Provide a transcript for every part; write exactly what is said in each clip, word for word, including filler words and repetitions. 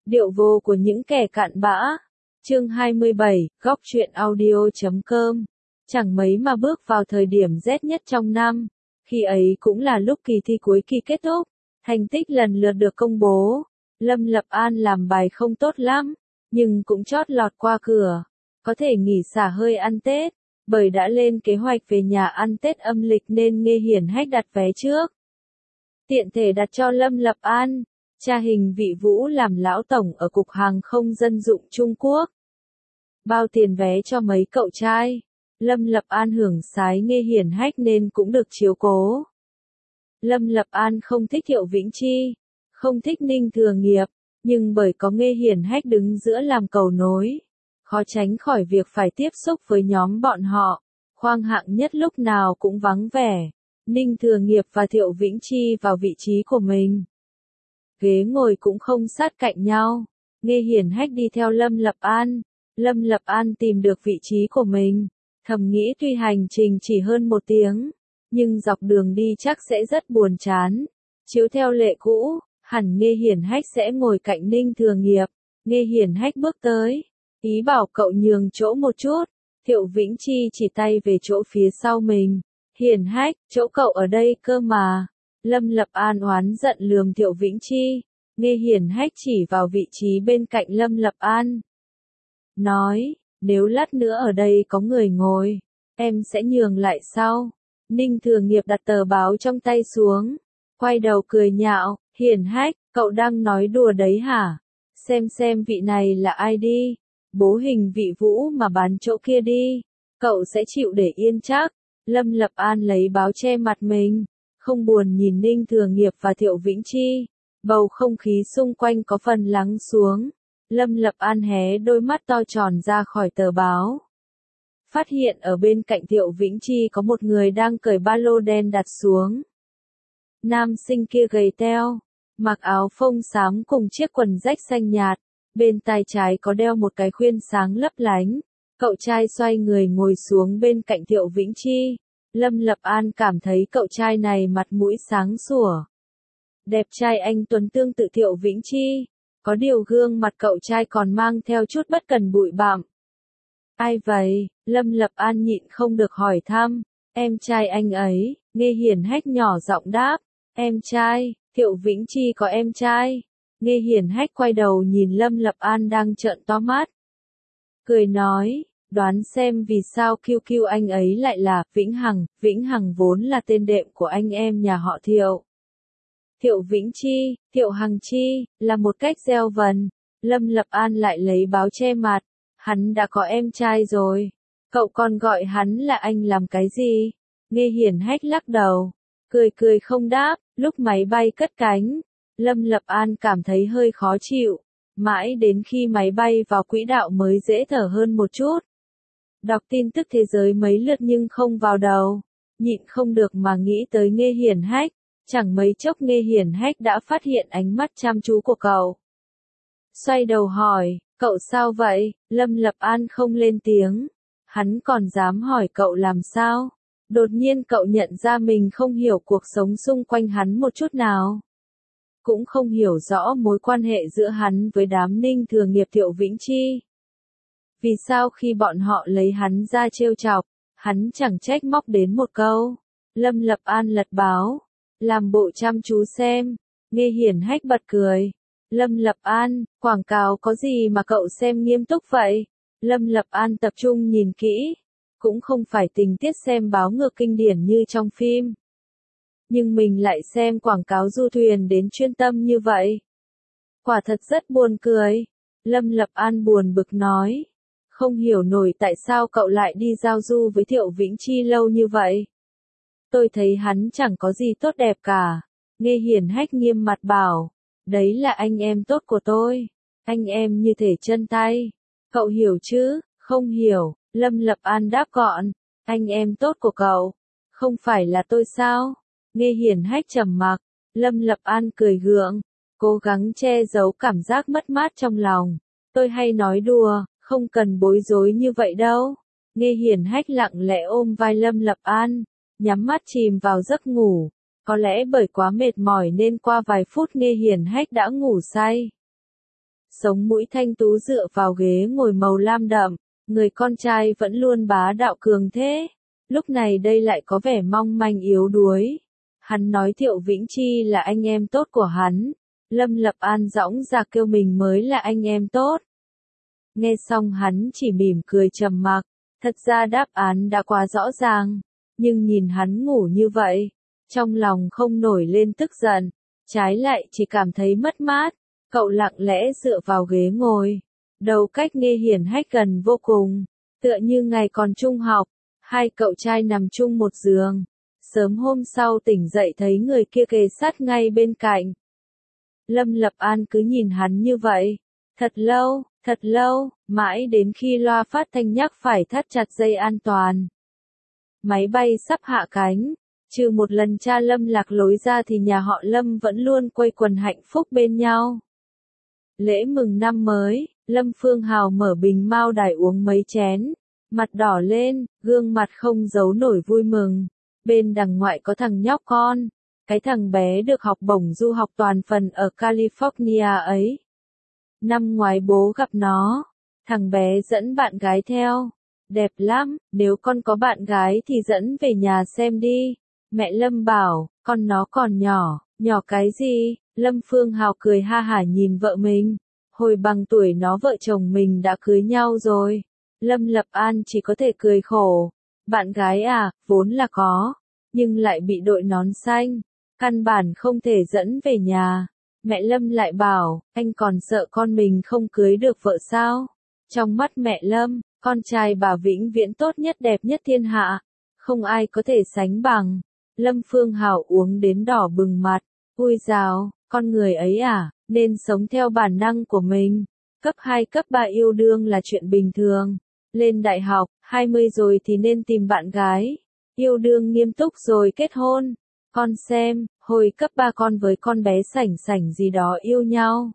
Điệu vô của những kẻ cặn bã. Chương hai mươi bảy, góc truyện audio.com. Chẳng mấy mà bước vào thời điểm rét nhất trong năm. Khi ấy cũng là lúc kỳ thi cuối kỳ kết thúc. Thành tích lần lượt được công bố. Lâm Lập An làm bài không tốt lắm, nhưng cũng chót lọt qua cửa. Có thể nghỉ xả hơi ăn Tết, bởi đã lên kế hoạch về nhà ăn Tết âm lịch nên Nghe Hiển Hách đặt vé trước. Tiện thể đặt cho Lâm Lập An, cha Hình Vị Vũ làm lão tổng ở Cục Hàng không Dân dụng Trung Quốc. Bao tiền vé cho mấy cậu trai. Lâm Lập An hưởng sái Nghe Hiển Hách nên cũng được chiếu cố. Lâm Lập An không thích Thiệu Vĩnh Chi, không thích Ninh Thừa Nghiệp, nhưng bởi có Nghe Hiển Hách đứng giữa làm cầu nối, khó tránh khỏi việc phải tiếp xúc với nhóm bọn họ. Khoang hạng nhất lúc nào cũng vắng vẻ. Ninh Thừa Nghiệp và Thiệu Vĩnh Chi vào vị trí của mình. Ghế ngồi cũng không sát cạnh nhau. Nghe Hiển Hách đi theo Lâm Lập An. Lâm Lập An tìm được vị trí của mình. Thầm nghĩ tuy hành trình chỉ hơn một tiếng, nhưng dọc đường đi chắc sẽ rất buồn chán. Chiếu theo lệ cũ, hẳn Nghe Hiển Hách sẽ ngồi cạnh Ninh Thừa Nghiệp. Nghe Hiển Hách bước tới, ý bảo cậu nhường chỗ một chút. Thiệu Vĩnh Chi chỉ tay về chỗ phía sau mình. Hiển Hách, chỗ cậu ở đây cơ mà. Lâm Lập An oán giận lườm Thiệu Vĩnh Chi. Nghe Hiển Hách chỉ vào vị trí bên cạnh Lâm Lập An. Nói, nếu lát nữa ở đây có người ngồi, em sẽ nhường lại sau. Ninh Thừa Nghiệp đặt tờ báo trong tay xuống, quay đầu cười nhạo. Hiển Hách, cậu đang nói đùa đấy hả? Xem xem vị này là ai đi. Bố Hình Vị Vũ mà bán chỗ kia đi. Cậu sẽ chịu để yên chắc. Lâm Lập An lấy báo che mặt mình, không buồn nhìn Ninh Thừa Nghiệp và Thiệu Vĩnh Chi. Bầu không khí xung quanh có phần lắng xuống. Lâm Lập An hé đôi mắt to tròn ra khỏi tờ báo. Phát hiện ở bên cạnh Thiệu Vĩnh Chi có một người đang cởi ba lô đen đặt xuống. Nam sinh kia gầy teo, mặc áo phông xám cùng chiếc quần rách xanh nhạt. Bên tai trái có đeo một cái khuyên sáng lấp lánh. Cậu trai xoay người ngồi xuống bên cạnh Thiệu Vĩnh Chi. Lâm Lập An cảm thấy cậu trai này mặt mũi sáng sủa. Đẹp trai anh tuấn tương tự Thiệu Vĩnh Chi. Có điều gương mặt cậu trai còn mang theo chút bất cần bụi bặm. Ai vậy? Lâm Lập An nhịn không được hỏi thăm. Em trai anh ấy. Nghe Hiển Hách nhỏ giọng đáp. Em trai? Thiệu Vĩnh Chi có em trai? Nghe Hiển Hách quay đầu nhìn Lâm Lập An đang trợn to mắt. Cười nói, đoán xem vì sao quy quy anh ấy lại là Vĩnh Hằng. Vĩnh Hằng vốn là tên đệm của anh em nhà họ Thiệu. Thiệu Vĩnh Chi, Thiệu Hằng Chi, là một cách gieo vần. Lâm Lập An lại lấy báo che mặt. Hắn đã có em trai rồi. Cậu còn gọi hắn là anh làm cái gì? Nghe Hiển Hách lắc đầu. Cười cười không đáp. Lúc máy bay cất cánh, Lâm Lập An cảm thấy hơi khó chịu. Mãi đến khi máy bay vào quỹ đạo mới dễ thở hơn một chút. Đọc tin tức thế giới mấy lượt nhưng không vào đầu. Nhịn không được mà nghĩ tới Nghe Hiển Hách. Chẳng mấy chốc Nghe Hiển Hách đã phát hiện ánh mắt chăm chú của cậu. Xoay đầu hỏi, cậu sao vậy? Lâm Lập An không lên tiếng. Hắn còn dám hỏi cậu làm sao? Đột nhiên cậu nhận ra mình không hiểu cuộc sống xung quanh hắn một chút nào. Cũng không hiểu rõ mối quan hệ giữa hắn với đám Ninh Thừa Nghiệp Thiệu Vĩnh Chi. Vì sao khi bọn họ lấy hắn ra trêu chọc, hắn chẳng trách móc đến một câu. Lâm Lập An lật báo, làm bộ chăm chú xem. Nghe Hiển Hách bật cười. Lâm Lập An, quảng cáo có gì mà cậu xem nghiêm túc vậy? Lâm Lập An tập trung nhìn kỹ. Cũng không phải tình tiết xem báo ngược kinh điển như trong phim. Nhưng mình lại xem quảng cáo du thuyền đến chuyên tâm như vậy. Quả thật rất buồn cười. Lâm Lập An buồn bực nói. Không hiểu nổi tại sao cậu lại đi giao du với Thiệu Vĩnh Chi lâu như vậy. Tôi thấy hắn chẳng có gì tốt đẹp cả. Nghe Hiển Hách nghiêm mặt bảo. Đấy là anh em tốt của tôi. Anh em như thể chân tay. Cậu hiểu chứ? Không hiểu. Lâm Lập An đáp gọn. Anh em tốt của cậu. Không phải là tôi sao? Nghe Hiển Hách trầm mặc. Lâm Lập An cười gượng. Cố gắng che giấu cảm giác mất mát trong lòng. Tôi hay nói đùa, không cần bối rối như vậy đâu. Nghe Hiển Hách lặng lẽ ôm vai Lâm Lập An. Nhắm mắt chìm vào giấc ngủ. Có lẽ bởi quá mệt mỏi nên qua vài phút Nghe Hiển Hách đã ngủ say. sống mũi thanh tú dựa vào ghế ngồi màu lam đậm, người con trai vẫn luôn bá đạo cường thế. Lúc này đây lại có vẻ mong manh yếu đuối. Hắn nói Thiệu Vĩnh Chi là anh em tốt của hắn. Lâm Lập An dõng dạc kêu mình mới là anh em tốt. Nghe xong hắn chỉ mỉm cười trầm mặc. Thật ra đáp án đã quá rõ ràng. Nhưng nhìn hắn ngủ như vậy, trong lòng không nổi lên tức giận. Trái lại chỉ cảm thấy mất mát. Cậu lặng lẽ dựa vào ghế ngồi. Đầu cách Nghê Hiển Hách gần vô cùng. Tựa như ngày còn trung học. Hai cậu trai nằm chung một giường. Sớm hôm sau tỉnh dậy thấy người kia kề sát ngay bên cạnh. Lâm Lập An cứ nhìn hắn như vậy. Thật lâu, thật lâu, mãi đến khi loa phát thanh nhắc phải thắt chặt dây an toàn. Máy bay sắp hạ cánh. Trừ một lần cha Lâm lạc lối ra thì nhà họ Lâm vẫn luôn quây quần hạnh phúc bên nhau. Lễ mừng năm mới, Lâm Phương Hào mở bình mao đài uống mấy chén. Mặt đỏ lên, gương mặt không giấu nổi vui mừng. Bên đằng ngoại có thằng nhóc con. Cái thằng bé được học bổng du học toàn phần ở California ấy. Năm ngoái bố gặp nó. Thằng bé dẫn bạn gái theo. Đẹp lắm, nếu con có bạn gái thì dẫn về nhà xem đi. Mẹ Lâm bảo, con nó còn nhỏ. Nhỏ cái gì? Lâm Phương Hào cười ha hả nhìn vợ mình. Hồi bằng tuổi nó vợ chồng mình đã cưới nhau rồi. Lâm Lập An chỉ có thể cười khổ. Bạn gái à, vốn là có. Nhưng lại bị đội nón xanh. Căn bản không thể dẫn về nhà. Mẹ Lâm lại bảo, anh còn sợ con mình không cưới được vợ sao? Trong mắt mẹ Lâm, con trai bà vĩnh viễn tốt nhất đẹp nhất thiên hạ. Không ai có thể sánh bằng. Lâm Phương Hào uống đến đỏ bừng mặt. Ui dào, con người ấy à, nên sống theo bản năng của mình. Cấp hai cấp ba yêu đương là chuyện bình thường. Lên đại học, hai mươi rồi thì nên tìm bạn gái. Yêu đương nghiêm túc rồi kết hôn. Con xem, hồi cấp ba con với con bé sảnh sảnh gì đó yêu nhau.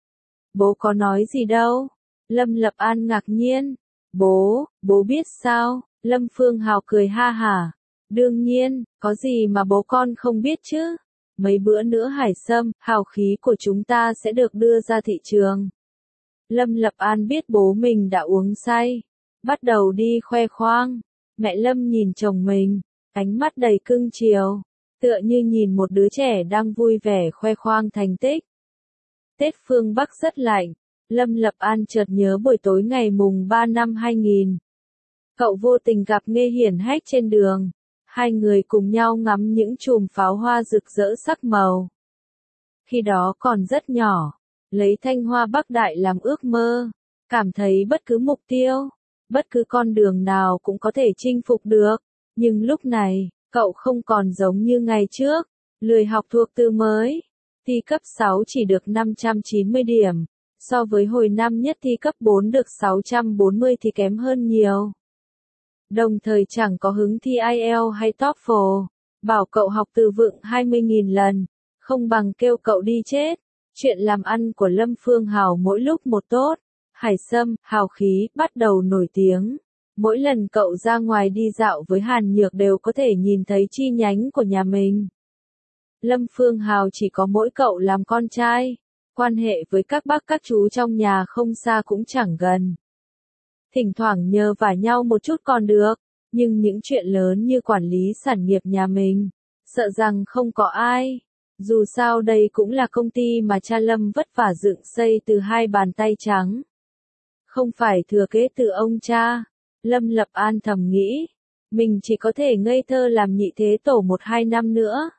Bố có nói gì đâu. Lâm Lập An ngạc nhiên. Bố, bố biết sao? Lâm Phương Hào cười ha hả. Đương nhiên, có gì mà bố con không biết chứ. Mấy bữa nữa hải sâm, hào khí của chúng ta sẽ được đưa ra thị trường. Lâm Lập An biết bố mình đã uống say. Bắt đầu đi khoe khoang. Mẹ Lâm nhìn chồng mình, ánh mắt đầy cưng chiều. Tựa như nhìn một đứa trẻ đang vui vẻ khoe khoang thành tích. Tết phương Bắc rất lạnh. Lâm Lập An chợt nhớ buổi tối ngày mùng ba năm hai nghìn. Cậu vô tình gặp Nghê Hiển Hách trên đường. Hai người cùng nhau ngắm những chùm pháo hoa rực rỡ sắc màu. Khi đó còn rất nhỏ. Lấy Thanh Hoa Bắc Đại làm ước mơ. Cảm thấy bất cứ mục tiêu, bất cứ con đường nào cũng có thể chinh phục được. Nhưng lúc này, cậu không còn giống như ngày trước. Lười học thuộc từ mới. Thi cấp sáu chỉ được năm trăm chín mươi điểm. So với hồi năm nhất thi cấp bốn được sáu trăm bốn mươi thì kém hơn nhiều. Đồng thời chẳng có hứng thi ai eo hay TOEFL. Bảo cậu học từ vựng hai mươi nghìn lần. Không bằng kêu cậu đi chết. Chuyện làm ăn của Lâm Phương Hào mỗi lúc một tốt. Hải sâm, hào khí, bắt đầu nổi tiếng. Mỗi lần cậu ra ngoài đi dạo với Hàn Nhược đều có thể nhìn thấy chi nhánh của nhà mình. Lâm Phương Hào chỉ có mỗi cậu làm con trai. Quan hệ với các bác các chú trong nhà không xa cũng chẳng gần. Thỉnh thoảng nhờ vả nhau một chút còn được. Nhưng những chuyện lớn như quản lý sản nghiệp nhà mình, sợ rằng không có ai. Dù sao đây cũng là công ty mà cha Lâm vất vả dựng xây từ hai bàn tay trắng. Không phải thừa kế từ ông cha. Lâm Lập An thầm nghĩ. Mình chỉ có thể ngây thơ làm nhị thế tổ một hai năm nữa.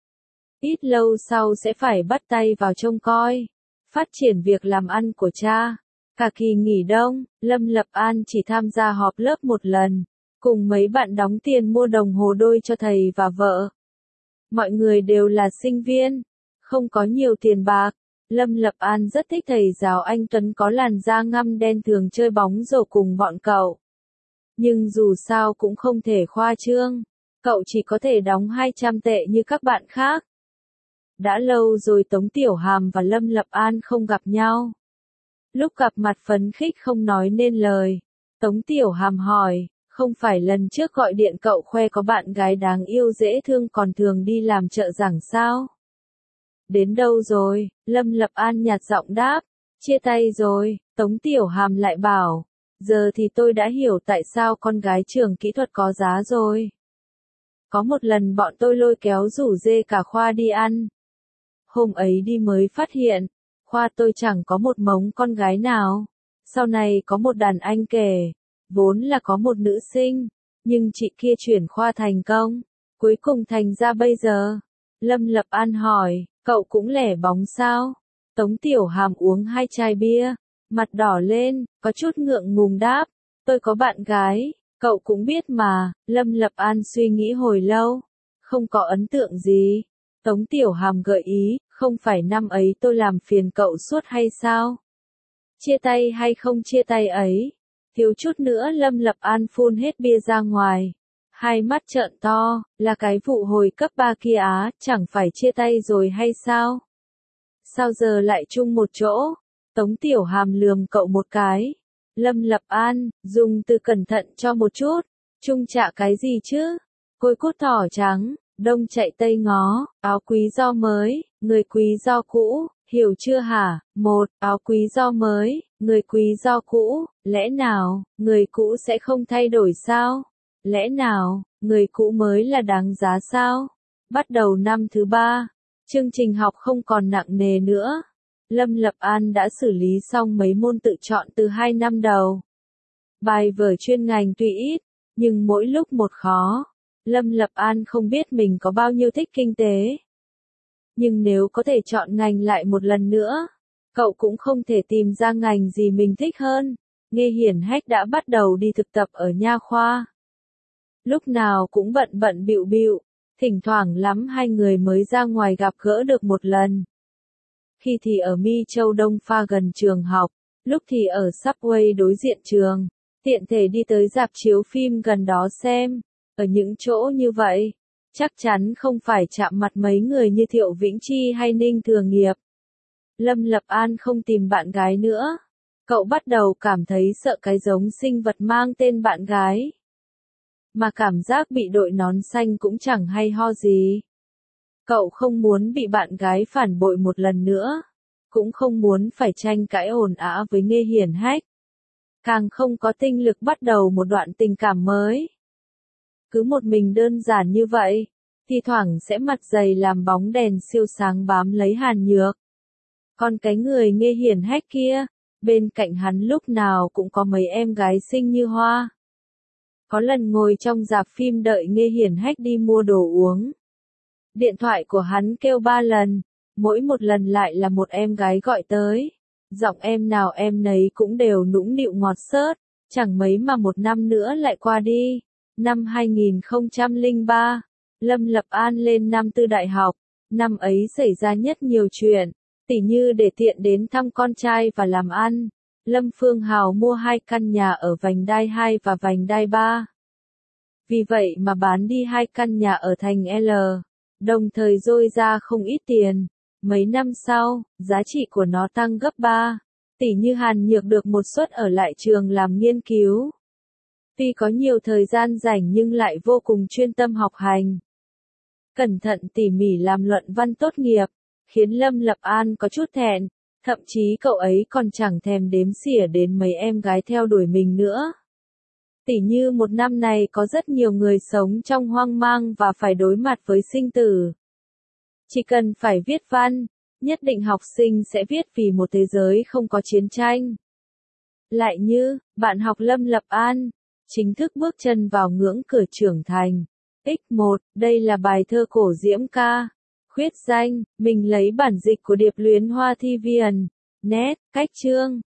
Ít lâu sau sẽ phải bắt tay vào trông coi. Phát triển việc làm ăn của cha. Cả kỳ nghỉ đông, Lâm Lập An chỉ tham gia họp lớp một lần. Cùng mấy bạn đóng tiền mua đồng hồ đôi cho thầy và vợ. Mọi người đều là sinh viên. Không có nhiều tiền bạc. Lâm Lập An rất thích thầy giáo anh Tuấn có làn da ngăm đen thường chơi bóng rổ cùng bọn cậu. Nhưng dù sao cũng không thể khoa trương. Cậu chỉ có thể đóng hai trăm tệ như các bạn khác. Đã lâu rồi Tống Tiểu Hàm và Lâm Lập An không gặp nhau. Lúc gặp mặt phấn khích không nói nên lời. Tống Tiểu Hàm hỏi, không phải lần trước gọi điện cậu khoe có bạn gái đáng yêu dễ thương còn thường đi làm trợ giảng sao? Đến đâu rồi? Lâm Lập An nhạt giọng đáp, Chia tay rồi, Tống Tiểu Hàm lại bảo. Giờ thì tôi đã hiểu tại sao con gái trường kỹ thuật có giá rồi. Có một lần bọn tôi lôi kéo rủ dê cả khoa đi ăn. Hôm ấy đi mới phát hiện, khoa tôi chẳng có một mống con gái nào. Sau này có một đàn anh kể, vốn là có một nữ sinh, nhưng chị kia chuyển khoa thành công, cuối cùng thành ra bây giờ. Lâm Lập An hỏi, cậu cũng lẻ bóng sao? Tống Tiểu Hàm uống hai chai bia, mặt đỏ lên, có chút ngượng ngùng đáp, tôi có bạn gái, cậu cũng biết mà. Lâm Lập An suy nghĩ hồi lâu, không có ấn tượng gì. Tống Tiểu Hàm gợi ý, không phải năm ấy tôi làm phiền cậu suốt hay sao? Chia tay hay không chia tay ấy? Thiếu chút nữa Lâm Lập An phun hết bia ra ngoài. Hai mắt trợn to, là cái vụ hồi cấp ba kia á, chẳng phải chia tay rồi hay sao? Sao giờ lại chung một chỗ? Tống Tiểu Hàm lườm cậu một cái. Lâm Lập An, dùng từ cẩn thận cho một chút. Chung chạ cái gì chứ? Côi cút thỏ trắng, đông chạy tây ngó, áo quý do mới, người quý do cũ, hiểu chưa hả? Một, áo quý do mới, người quý do cũ, lẽ nào, người cũ sẽ không thay đổi sao? Lẽ nào, người cũ mới là đáng giá sao? Bắt đầu năm thứ ba, chương trình học không còn nặng nề nữa. Lâm Lập An đã xử lý xong mấy môn tự chọn từ hai năm đầu. Bài vở chuyên ngành tuy ít, nhưng mỗi lúc một khó. Lâm Lập An không biết mình có bao nhiêu thích kinh tế. Nhưng nếu có thể chọn ngành lại một lần nữa, cậu cũng không thể tìm ra ngành gì mình thích hơn. Nghe Hiển Hách đã bắt đầu đi thực tập ở nha khoa. Lúc nào cũng bận bận bịu bịu, thỉnh thoảng lắm hai người mới ra ngoài gặp gỡ được một lần. Khi thì ở Mi Châu Đông Pha gần trường học, lúc thì ở Subway đối diện trường, tiện thể đi tới rạp chiếu phim gần đó xem. Ở những chỗ như vậy, chắc chắn không phải chạm mặt mấy người như Thiệu Vĩnh Chi hay Ninh Thừa Nghiệp. Lâm Lập An không tìm bạn gái nữa. Cậu bắt đầu cảm thấy sợ cái giống sinh vật mang tên bạn gái. Mà cảm giác bị đội nón xanh cũng chẳng hay ho gì. Cậu không muốn bị bạn gái phản bội một lần nữa. Cũng không muốn phải tranh cãi ồn ào với Nghe Hiển Hách. Càng không có tinh lực bắt đầu một đoạn tình cảm mới. Cứ một mình đơn giản như vậy, thì thoảng sẽ mặt dày làm bóng đèn siêu sáng bám lấy Hàn Nhược. Còn cái người Nghe Hiển Hách kia, bên cạnh hắn lúc nào cũng có mấy em gái xinh như hoa. Có lần ngồi trong rạp phim đợi Nghe Hiển Hách đi mua đồ uống. Điện thoại của hắn kêu ba lần, mỗi một lần lại là một em gái gọi tới. Giọng em nào em nấy cũng đều nũng nịu ngọt xớt, chẳng mấy mà một năm nữa lại qua đi. Năm hai nghìn không trăm lẻ ba, Lâm Lập An lên năm tư đại học, năm ấy xảy ra nhất nhiều chuyện, tỉ như để tiện đến thăm con trai và làm ăn. Lâm Phương Hào mua hai căn nhà ở vành đai hai và vành đai ba. Vì vậy mà bán đi hai căn nhà ở thành L, đồng thời dôi ra không ít tiền. Mấy năm sau, giá trị của nó tăng gấp ba, tỉ như Hàn Nhược được một suất ở lại trường làm nghiên cứu. Tuy có nhiều thời gian rảnh nhưng lại vô cùng chuyên tâm học hành. Cẩn thận tỉ mỉ làm luận văn tốt nghiệp, khiến Lâm Lập An có chút thẹn, thậm chí cậu ấy còn chẳng thèm đếm xỉa đến mấy em gái theo đuổi mình nữa. Tỉ như một năm này có rất nhiều người sống trong hoang mang và phải đối mặt với sinh tử. Chỉ cần phải viết văn, nhất định học sinh sẽ viết vì một thế giới không có chiến tranh. Lại như, bạn học Lâm Lập An, chính thức bước chân vào ngưỡng cửa trưởng thành. X một, đây là bài thơ cổ Diễm Ca. Khuyết danh, mình lấy bản dịch của Điệp Luyến Hoa Thi Viền. Nét, cách chương.